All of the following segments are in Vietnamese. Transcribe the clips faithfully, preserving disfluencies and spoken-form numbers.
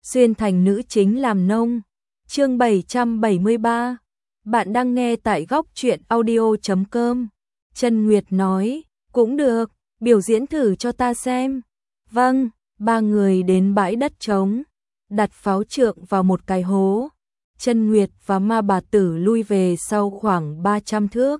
xuyên thành nữ chính làm nông. Chương bảy trăm bảy mươi ba. Bạn đang nghe tại góc truyện audio chấm com. Chân Nguyệt nói, cũng được, biểu diễn thử cho ta xem. Vâng, ba người đến bãi đất trống, đặt pháo trượng vào một cái hố. Chân Nguyệt và Ma Bà Tử lui về sau khoảng ba trăm thước.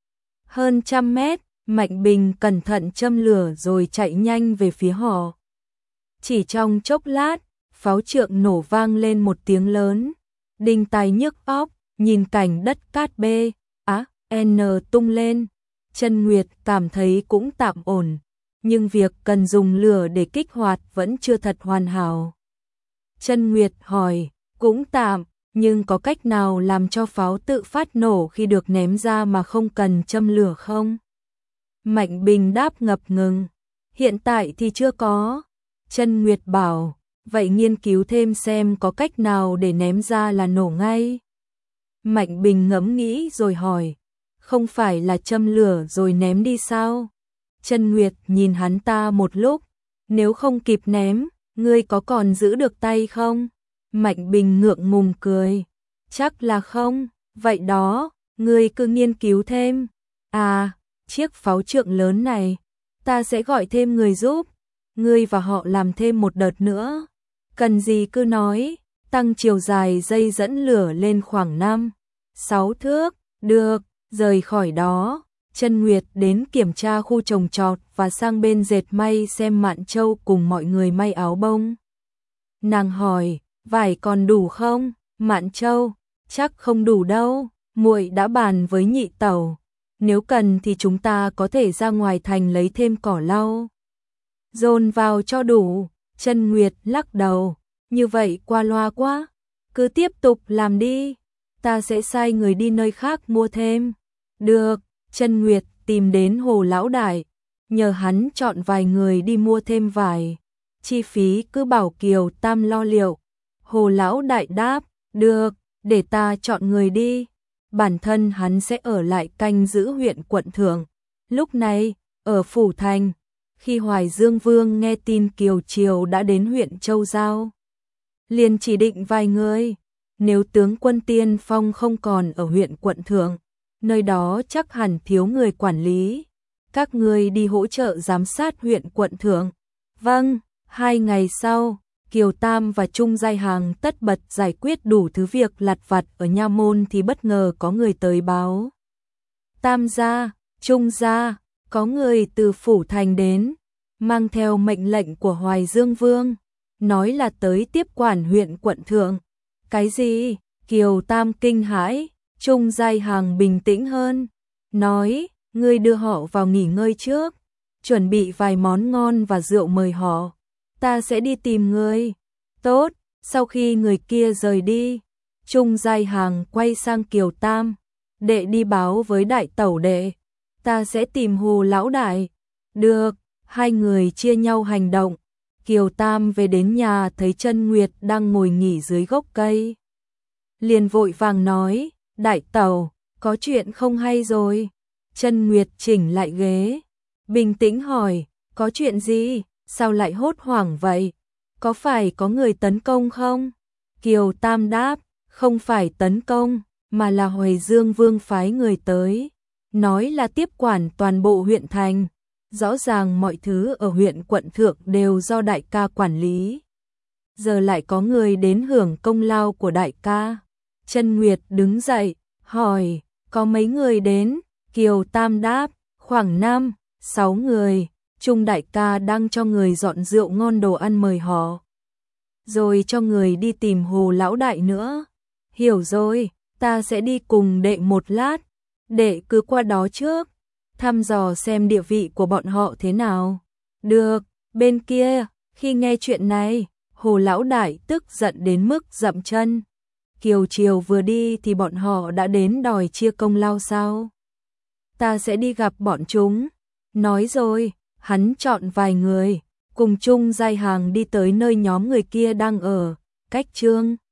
Hơn trăm mét, Mạnh Bình cẩn thận châm lửa rồi chạy nhanh về phía họ. Chỉ trong chốc lát, pháo trượng nổ vang lên một tiếng lớn, đinh tai nhức óc, nhìn cảnh đất cát bê, á, n tung lên. Chân Nguyệt cảm thấy cũng tạm ổn, nhưng việc cần dùng lửa để kích hoạt vẫn chưa thật hoàn hảo. Chân Nguyệt hỏi, cũng tạm, nhưng có cách nào làm cho pháo tự phát nổ khi được ném ra mà không cần châm lửa không? Mạnh Bình đáp ngập ngừng, hiện tại thì chưa có. Chân Nguyệt bảo, vậy nghiên cứu thêm xem có cách nào để ném ra là nổ ngay. Mạnh Bình ngẫm nghĩ rồi hỏi, không phải là châm lửa rồi ném đi sao? Chân Nguyệt nhìn hắn ta một lúc, nếu không kịp ném, ngươi có còn giữ được tay không? Mạnh Bình ngượng ngùng cười, chắc là không, vậy đó, ngươi cứ nghiên cứu thêm. À, chiếc pháo trượng lớn này, ta sẽ gọi thêm người giúp, ngươi và họ làm thêm một đợt nữa. Cần gì cứ nói, tăng chiều dài dây dẫn lửa lên khoảng năm, sáu thước, được, rời khỏi đó. Chân Nguyệt đến kiểm tra khu trồng trọt và sang bên dệt may xem Mạn Châu cùng mọi người may áo bông. Nàng hỏi, vải còn đủ không? Mạn Châu, chắc không đủ đâu, muội đã bàn với nhị tẩu, nếu cần thì chúng ta có thể ra ngoài thành lấy thêm cỏ lau. Dồn vào cho đủ. Chân Nguyệt lắc đầu, như vậy qua loa quá, cứ tiếp tục làm đi, ta sẽ sai người đi nơi khác mua thêm. Được. Chân Nguyệt tìm đến Hồ Lão Đại, nhờ hắn chọn vài người đi mua thêm vải, chi phí cứ bảo Kiều Tam lo liệu. Hồ Lão Đại đáp, được, để ta chọn người đi, bản thân hắn sẽ ở lại canh giữ huyện quận Thượng. Lúc này, ở Phủ Thành, khi Hoài Dương Vương nghe tin Kiều Triều đã đến huyện Châu Giao, liền chỉ định vài người, nếu tướng quân Tiên Phong không còn ở huyện quận Thượng, nơi đó chắc hẳn thiếu người quản lý, các ngươi đi hỗ trợ giám sát huyện quận Thượng. Vâng. Hai ngày sau, Kiều Tam và Trung Giai Hàng tất bật giải quyết đủ thứ việc lặt vặt ở nha môn thì bất ngờ có người tới báo. Tam gia, Trung gia, có người từ Phủ Thành đến, mang theo mệnh lệnh của Hoài Dương Vương, nói là tới tiếp quản huyện quận Thượng. Cái gì? Kiều Tam kinh hãi. Trung Giai Hàng bình tĩnh hơn, nói, ngươi đưa họ vào nghỉ ngơi trước, chuẩn bị vài món ngon và rượu mời họ, ta sẽ đi tìm ngươi. Tốt. Sau khi người kia rời đi, Trung Giai Hàng quay sang Kiều Tam, đệ đi báo với đại tẩu đệ, ta sẽ tìm Hồ Lão Đại. Được. Hai người chia nhau hành động. Kiều Tam về đến nhà thấy Chân Nguyệt đang ngồi nghỉ dưới gốc cây, liền vội vàng nói, đại tẩu, có chuyện không hay rồi. Chân Nguyệt chỉnh lại ghế, bình tĩnh hỏi, có chuyện gì, sao lại hốt hoảng vậy, có phải có người tấn công không? Kiều Tam đáp, không phải tấn công, mà là Hoài Dương Vương phái người tới, nói là tiếp quản toàn bộ huyện thành, rõ ràng mọi thứ ở huyện quận Thượng đều do đại ca quản lý, giờ lại có người đến hưởng công lao của đại ca. Chân Nguyệt đứng dậy, hỏi, có mấy người đến? Kiều Tam đáp, khoảng năm, sáu người, Trung đại ca đang cho người dọn rượu ngon đồ ăn mời họ, rồi cho người đi tìm Hồ Lão Đại nữa. Hiểu rồi, ta sẽ đi cùng đệ một lát, đệ cứ qua đó trước, thăm dò xem địa vị của bọn họ thế nào. Được. Bên kia, khi nghe chuyện này, Hồ Lão Đại tức giận đến mức dậm chân. Kiều Triều vừa đi thì bọn họ đã đến đòi chia công lao sao? Ta sẽ đi gặp bọn chúng. Nói rồi, hắn chọn vài người, cùng Trung Giai Hàng đi tới nơi nhóm người kia đang ở, cách Trương